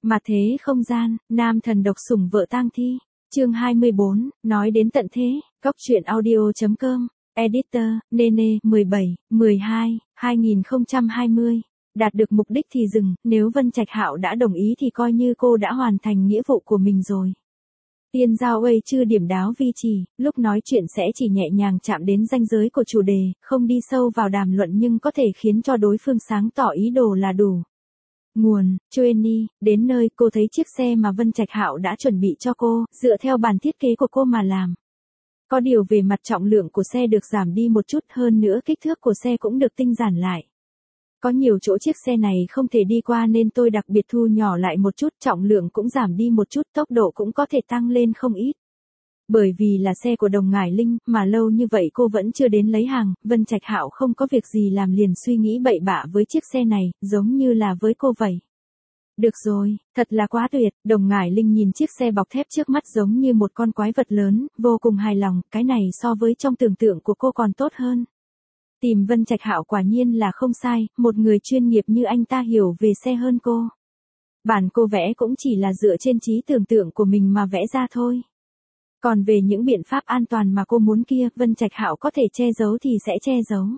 Mà thế không gian, nam thần độc sủng vợ tang thi. Chương 24, nói đến tận thế, Cóc truyện audio.com, editor, Nene, 17/12/2020. Đạt được mục đích thì dừng, nếu Vân Trạch Hạo đã đồng ý thì coi như cô đã hoàn thành nghĩa vụ của mình rồi. Tiên Giao Uây chưa điểm đáo vi trì, lúc nói chuyện sẽ chỉ nhẹ nhàng chạm đến ranh giới của chủ đề, không đi sâu vào đàm luận nhưng có thể khiến cho đối phương sáng tỏ ý đồ là đủ. Nguồn, Chueni, đến nơi cô thấy chiếc xe mà Vân Trạch Hạo đã chuẩn bị cho cô, dựa theo bản thiết kế của cô mà làm. Có điều về mặt trọng lượng của xe được giảm đi một chút, hơn nữa kích thước của xe cũng được tinh giản lại. Có nhiều chỗ chiếc xe này không thể đi qua nên tôi đặc biệt thu nhỏ lại một chút, trọng lượng cũng giảm đi một chút, tốc độ cũng có thể tăng lên không ít. Bởi vì là xe của Đồng Ngải Linh, mà lâu như vậy cô vẫn chưa đến lấy hàng, Vân Trạch Hạo không có việc gì làm liền suy nghĩ bậy bạ với chiếc xe này, giống như là với cô vậy. Được rồi, thật là quá tuyệt, Đồng Ngải Linh nhìn chiếc xe bọc thép trước mắt giống như một con quái vật lớn, vô cùng hài lòng, cái này so với trong tưởng tượng của cô còn tốt hơn. Tìm Vân Trạch Hạo quả nhiên là không sai, một người chuyên nghiệp như anh ta hiểu về xe hơn cô. Bản cô vẽ cũng chỉ là dựa trên trí tưởng tượng của mình mà vẽ ra thôi. Còn về những biện pháp an toàn mà cô muốn kia, Vân Trạch Hạo có thể che giấu thì sẽ che giấu.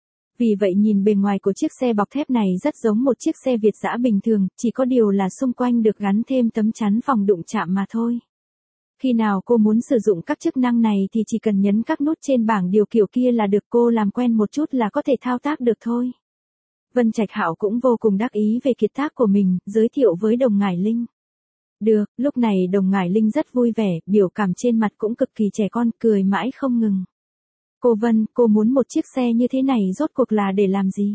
Vì vậy nhìn bề ngoài của chiếc xe bọc thép này rất giống một chiếc xe Việt dã bình thường, chỉ có điều là xung quanh được gắn thêm tấm chắn phòng đụng chạm mà thôi. Khi nào cô muốn sử dụng các chức năng này thì chỉ cần nhấn các nút trên bảng điều khiển kia là được, cô làm quen một chút là có thể thao tác được thôi. Vân Trạch Hạo cũng vô cùng đắc ý về kiệt tác của mình, giới thiệu với Đồng Ngải Linh. Được, lúc này Đồng Ngải Linh rất vui vẻ, biểu cảm trên mặt cũng cực kỳ trẻ con, cười mãi không ngừng. Cô Vân, cô muốn một chiếc xe như thế này rốt cuộc là để làm gì?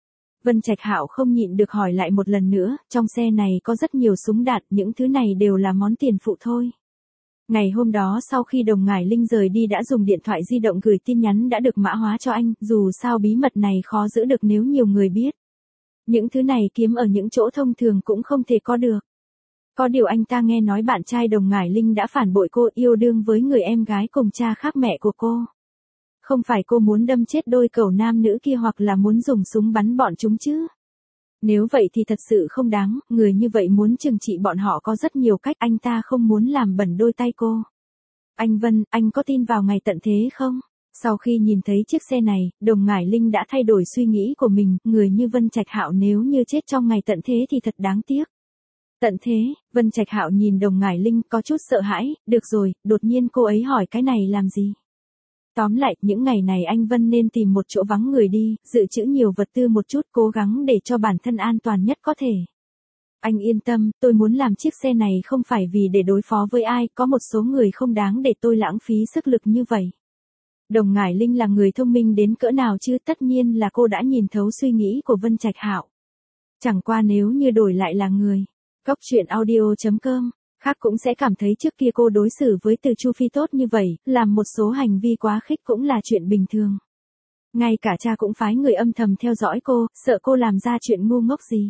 Vân Trạch Hạo không nhịn được hỏi lại một lần nữa, trong xe này có rất nhiều súng đạn, những thứ này đều là món tiền phụ thôi. Ngày hôm đó sau khi Đồng Ngải Linh rời đi đã dùng điện thoại di động gửi tin nhắn đã được mã hóa cho anh, dù sao bí mật này khó giữ được nếu nhiều người biết. Những thứ này kiếm ở những chỗ thông thường cũng không thể có được. Có điều anh ta nghe nói bạn trai Đồng Ngải Linh đã phản bội cô, yêu đương với người em gái cùng cha khác mẹ của cô. Không phải cô muốn đâm chết đôi cẩu nam nữ kia hoặc là muốn dùng súng bắn bọn chúng chứ? Nếu vậy thì thật sự không đáng, người như vậy muốn trừng trị bọn họ có rất nhiều cách, anh ta không muốn làm bẩn đôi tay cô. Anh Vân, anh có tin vào ngày tận thế không? Sau khi nhìn thấy chiếc xe này, Đồng Ngải Linh đã thay đổi suy nghĩ của mình, người như Vân Trạch Hạo nếu như chết trong ngày tận thế thì thật đáng tiếc. Tận thế, Vân Trạch Hạo nhìn Đồng Ngải Linh có chút sợ hãi, được rồi, đột nhiên cô ấy hỏi cái này làm gì? Tóm lại, những ngày này anh Vân nên tìm một chỗ vắng người đi, dự trữ nhiều vật tư một chút, cố gắng để cho bản thân an toàn nhất có thể. Anh yên tâm, tôi muốn làm chiếc xe này không phải vì để đối phó với ai, có một số người không đáng để tôi lãng phí sức lực như vậy. Đồng Ngải Linh là người thông minh đến cỡ nào chứ, tất nhiên là cô đã nhìn thấu suy nghĩ của Vân Trạch Hạo. Chẳng qua nếu như đổi lại là người, Cóc truyện audio.com, khác cũng sẽ cảm thấy trước kia cô đối xử với Từ Chu Phi tốt như vậy, làm một số hành vi quá khích cũng là chuyện bình thường. Ngay cả cha cũng phái người âm thầm theo dõi cô, sợ cô làm ra chuyện ngu ngốc gì.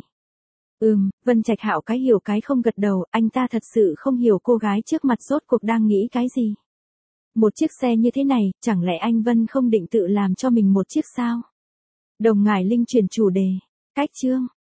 Vân Trạch Hạo cái hiểu cái không gật đầu, anh ta thật sự không hiểu cô gái trước mặt rốt cuộc đang nghĩ cái gì. Một chiếc xe như thế này, chẳng lẽ anh Vân không định tự làm cho mình một chiếc sao? Đồng Ngải Linh chuyển chủ đề. Cách chương.